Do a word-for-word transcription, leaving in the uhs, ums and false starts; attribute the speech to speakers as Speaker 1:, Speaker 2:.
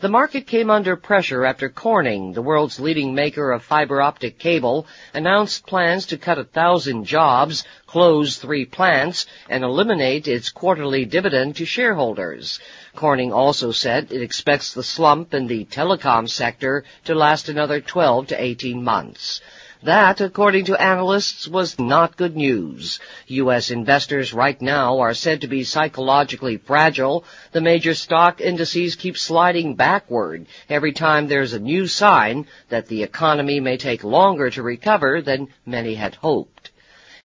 Speaker 1: The market came under pressure after Corning, the world's leading maker of fiber optic cable, announced plans to cut a thousand jobs, close three plants, and eliminate its quarterly dividend to shareholders. Corning also said it expects the slump in the telecom sector to last another twelve to eighteen months. That, according to analysts, was not good news. U S investors right now are said to be psychologically fragile. The major stock indices keep sliding backward every time there's a new sign that the economy may take longer to recover than many had hoped.